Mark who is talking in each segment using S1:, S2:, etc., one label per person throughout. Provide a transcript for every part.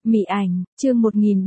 S1: Mị ảnh, chương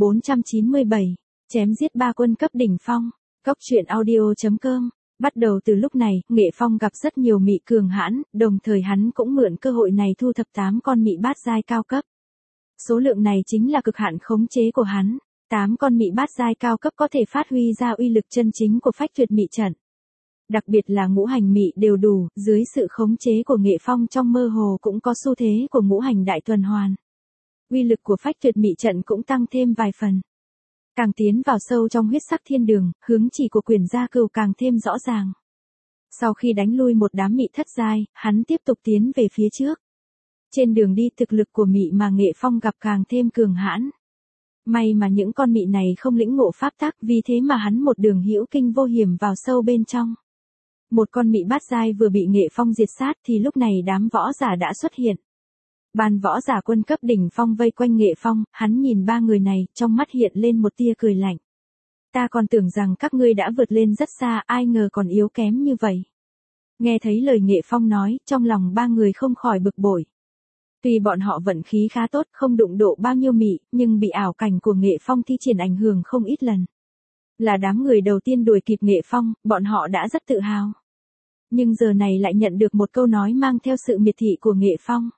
S1: 1497, chém giết ba quân cấp đỉnh phong. Cóc truyện audio.com. Bắt đầu từ lúc này, Nghệ Phong gặp rất nhiều mị cường hãn, đồng thời hắn cũng mượn cơ hội này thu thập 8 con mị bát giai cao cấp. Số lượng này chính là cực hạn khống chế của hắn. 8 con mị bát giai cao cấp có thể phát huy ra uy lực chân chính của phách tuyệt mị trận. Đặc biệt là ngũ hành mị đều đủ, dưới sự khống chế của Nghệ Phong trong mơ hồ cũng có xu thế của ngũ hành đại tuần hoàn. Uy lực của phách tuyệt mị trận cũng tăng thêm vài phần. Càng tiến vào sâu trong huyết sắc thiên đường, hướng chỉ của Quyền Gia Cừu càng thêm rõ ràng. Sau khi đánh lui một đám mị thất giai, hắn tiếp tục tiến về phía trước. Trên đường đi thực lực của mị mà Nghệ Phong gặp càng thêm cường hãn. May mà những con mị này không lĩnh ngộ pháp tắc, vì thế mà hắn một đường hữu kinh vô hiểm vào sâu bên trong. Một con mị bát giai vừa bị Nghệ Phong diệt sát thì lúc này đám võ giả đã xuất hiện. Ban võ giả quân cấp đỉnh phong vây quanh Nghệ Phong, hắn nhìn ba người này, trong mắt hiện lên một tia cười lạnh. Ta còn tưởng rằng các ngươi đã vượt lên rất xa, ai ngờ còn yếu kém như vậy. Nghe thấy lời Nghệ Phong nói, trong lòng ba người không khỏi bực bội. Tuy bọn họ vận khí khá tốt, không đụng độ bao nhiêu mị, nhưng bị ảo cảnh của Nghệ Phong thi triển ảnh hưởng không ít lần. Là đám người đầu tiên đuổi kịp Nghệ Phong, bọn họ đã rất tự hào. Nhưng giờ này lại nhận được một câu nói mang theo sự miệt thị của Nghệ Phong.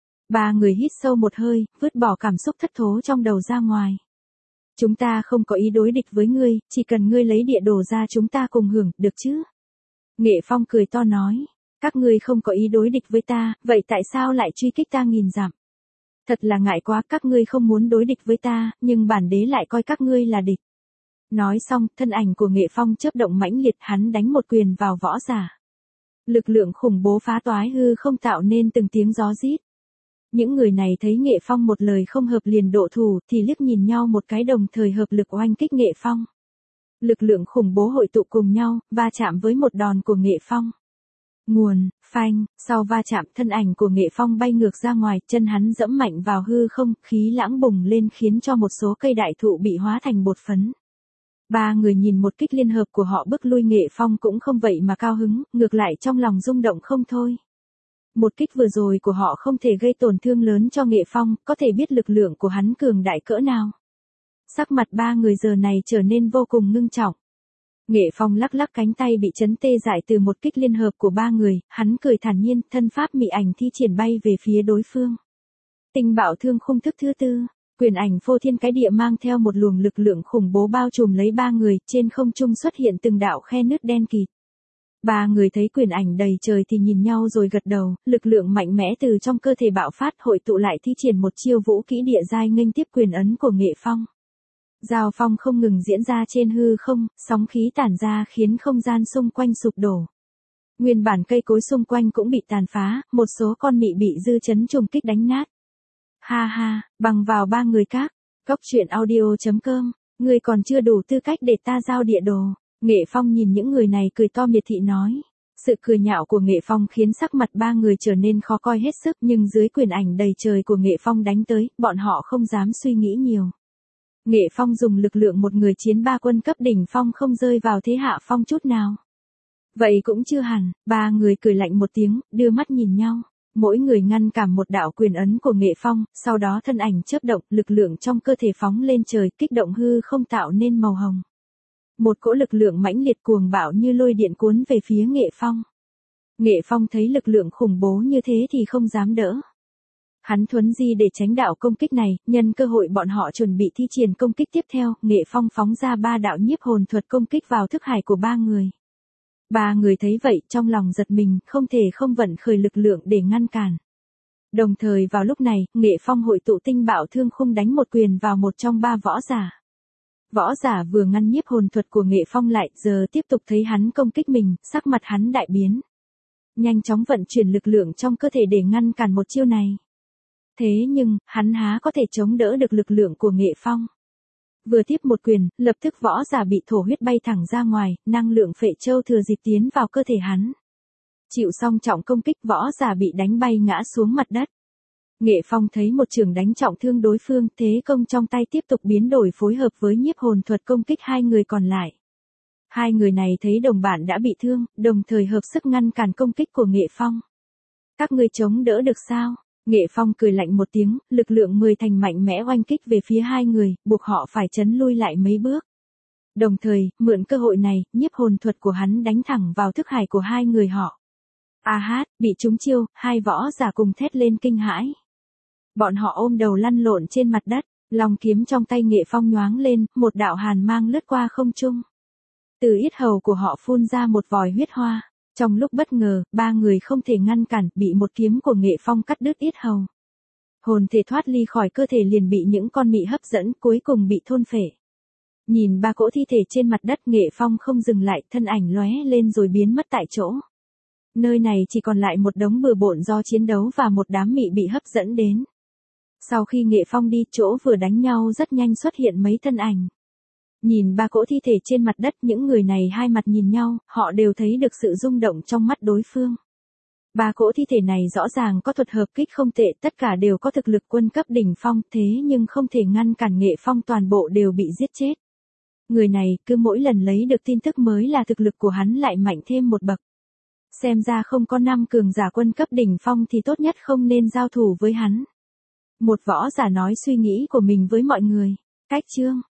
S1: Ba người hít sâu một hơi, vứt bỏ cảm xúc thất thố trong đầu ra ngoài. Chúng ta không có ý đối địch với ngươi, chỉ cần ngươi lấy địa đồ ra chúng ta cùng hưởng, được chứ? Nghệ Phong cười to nói, các ngươi không có ý đối địch với ta, vậy tại sao lại truy kích ta nghìn dặm? Thật là ngại quá, các ngươi không muốn đối địch với ta, nhưng bản đế lại coi các ngươi là địch. Nói xong, thân ảnh của Nghệ Phong chớp động mãnh liệt, hắn đánh một quyền vào võ giả. Lực lượng khủng bố phá toái hư không tạo nên từng tiếng gió rít. Những người này thấy Nghệ Phong một lời không hợp liền độ thủ thì liếc nhìn nhau một cái đồng thời hợp lực oanh kích Nghệ Phong. Lực lượng khủng bố hội tụ cùng nhau, va chạm với một đòn của Nghệ Phong. Nguồn, phanh, sau va chạm thân ảnh của Nghệ Phong bay ngược ra ngoài, chân hắn dẫm mạnh vào hư không, khí lãng bùng lên khiến cho một số cây đại thụ bị hóa thành bột phấn. Ba người nhìn một kích liên hợp của họ bức lui Nghệ Phong cũng không vậy mà cao hứng, ngược lại trong lòng rung động không thôi. Một kích vừa rồi của họ không thể gây tổn thương lớn cho Nghệ Phong, có thể biết lực lượng của hắn cường đại cỡ nào. Sắc mặt ba người giờ này trở nên vô cùng ngưng trọng. Nghệ Phong lắc lắc cánh tay bị chấn tê dại từ một kích liên hợp của ba người, hắn cười thản nhiên, thân pháp mị ảnh thi triển bay về phía đối phương. Tinh Bạo Thương Khung thức thứ tư, quyền ảnh phô thiên cái địa mang theo một luồng lực lượng khủng bố bao trùm lấy ba người, trên không trung xuất hiện từng đạo khe nứt đen kịt. Ba người thấy quyền ảnh đầy trời thì nhìn nhau rồi gật đầu, lực lượng mạnh mẽ từ trong cơ thể bạo phát hội tụ lại thi triển một chiêu vũ kỹ địa giai nghênh tiếp quyền ấn của Nghệ Phong. Giao phong không ngừng diễn ra trên hư không, sóng khí tản ra khiến không gian xung quanh sụp đổ. Nguyên bản cây cối xung quanh cũng bị tàn phá, một số con mị bị dư chấn trùng kích đánh nát. Ha ha, bằng vào ba người các. Cóc truyện audio.com, ngươi còn chưa đủ tư cách để ta giao địa đồ. Nghệ Phong nhìn những người này cười to miệt thị nói. Sự cười nhạo của Nghệ Phong khiến sắc mặt ba người trở nên khó coi hết sức, nhưng dưới quyền ảnh đầy trời của Nghệ Phong đánh tới, bọn họ không dám suy nghĩ nhiều. Nghệ Phong dùng lực lượng một người chiến ba quân cấp đỉnh phong không rơi vào thế hạ phong chút nào. Vậy cũng chưa hẳn, ba người cười lạnh một tiếng, đưa mắt nhìn nhau. Mỗi người ngăn cản một đạo quyền ấn của Nghệ Phong, sau đó thân ảnh chớp động, lực lượng trong cơ thể phóng lên trời, kích động hư không tạo nên màu hồng. Một cỗ lực lượng mãnh liệt cuồng bạo như lôi điện cuốn về phía Nghệ Phong. Nghệ Phong thấy lực lượng khủng bố như thế thì không dám đỡ. Hắn thuấn di để tránh đạo công kích này, nhân cơ hội bọn họ chuẩn bị thi triển công kích tiếp theo, Nghệ Phong phóng ra 3 đạo nhiếp hồn thuật công kích vào thức hải của ba người. Ba người thấy vậy, trong lòng giật mình, không thể không vận khởi lực lượng để ngăn cản. Đồng thời vào lúc này, Nghệ Phong hội tụ Tinh Bạo Thương Khung đánh một quyền vào một trong ba võ giả. Võ giả vừa ngăn nhiếp hồn thuật của Nghệ Phong lại, giờ tiếp tục thấy hắn công kích mình, sắc mặt hắn đại biến. Nhanh chóng vận chuyển lực lượng trong cơ thể để ngăn cản một chiêu này. Thế nhưng, hắn há có thể chống đỡ được lực lượng của Nghệ Phong. Vừa tiếp một quyền, lập tức võ giả bị thổ huyết bay thẳng ra ngoài, năng lượng phệ châu thừa dịp tiến vào cơ thể hắn. Chịu xong trọng công kích, võ giả bị đánh bay ngã xuống mặt đất. Nghệ Phong thấy một trường đánh trọng thương đối phương, thế công trong tay tiếp tục biến đổi phối hợp với nhiếp hồn thuật công kích hai người còn lại. Hai người này thấy đồng bạn đã bị thương, đồng thời hợp sức ngăn cản công kích của Nghệ Phong. Các ngươi chống đỡ được sao? Nghệ Phong cười lạnh một tiếng, lực lượng 10 thành mạnh mẽ oanh kích về phía hai người, buộc họ phải chấn lui lại mấy bước. Đồng thời, mượn cơ hội này, nhiếp hồn thuật của hắn đánh thẳng vào thức hải của hai người họ. A hát, bị trúng chiêu, hai võ giả cùng thét lên kinh hãi. Bọn họ ôm đầu lăn lộn trên mặt đất, long kiếm trong tay Nghệ Phong nhoáng lên, một đạo hàn mang lướt qua không trung. Từ yết hầu của họ phun ra một vòi huyết hoa. Trong lúc bất ngờ, ba người không thể ngăn cản, bị một kiếm của Nghệ Phong cắt đứt yết hầu. Hồn thể thoát ly khỏi cơ thể liền bị những con mị hấp dẫn, cuối cùng bị thôn phệ. Nhìn ba cỗ thi thể trên mặt đất, Nghệ Phong không dừng lại, thân ảnh lóe lên rồi biến mất tại chỗ. Nơi này chỉ còn lại một đống bừa bộn do chiến đấu và một đám mị bị hấp dẫn đến. Sau khi Nghệ Phong đi, chỗ vừa đánh nhau rất nhanh xuất hiện mấy thân ảnh. Nhìn ba cỗ thi thể trên mặt đất, những người này hai mặt nhìn nhau, họ đều thấy được sự rung động trong mắt đối phương. Ba cỗ thi thể này rõ ràng có thuật hợp kích không tệ, tất cả đều có thực lực quân cấp đỉnh phong, thế nhưng không thể ngăn cản Nghệ Phong, toàn bộ đều bị giết chết. Người này, cứ mỗi lần lấy được tin tức mới là thực lực của hắn lại mạnh thêm một bậc. Xem ra không có 5 cường giả quân cấp đỉnh phong thì tốt nhất không nên giao thủ với hắn. Một võ giả nói suy nghĩ của mình với mọi người. Cách chương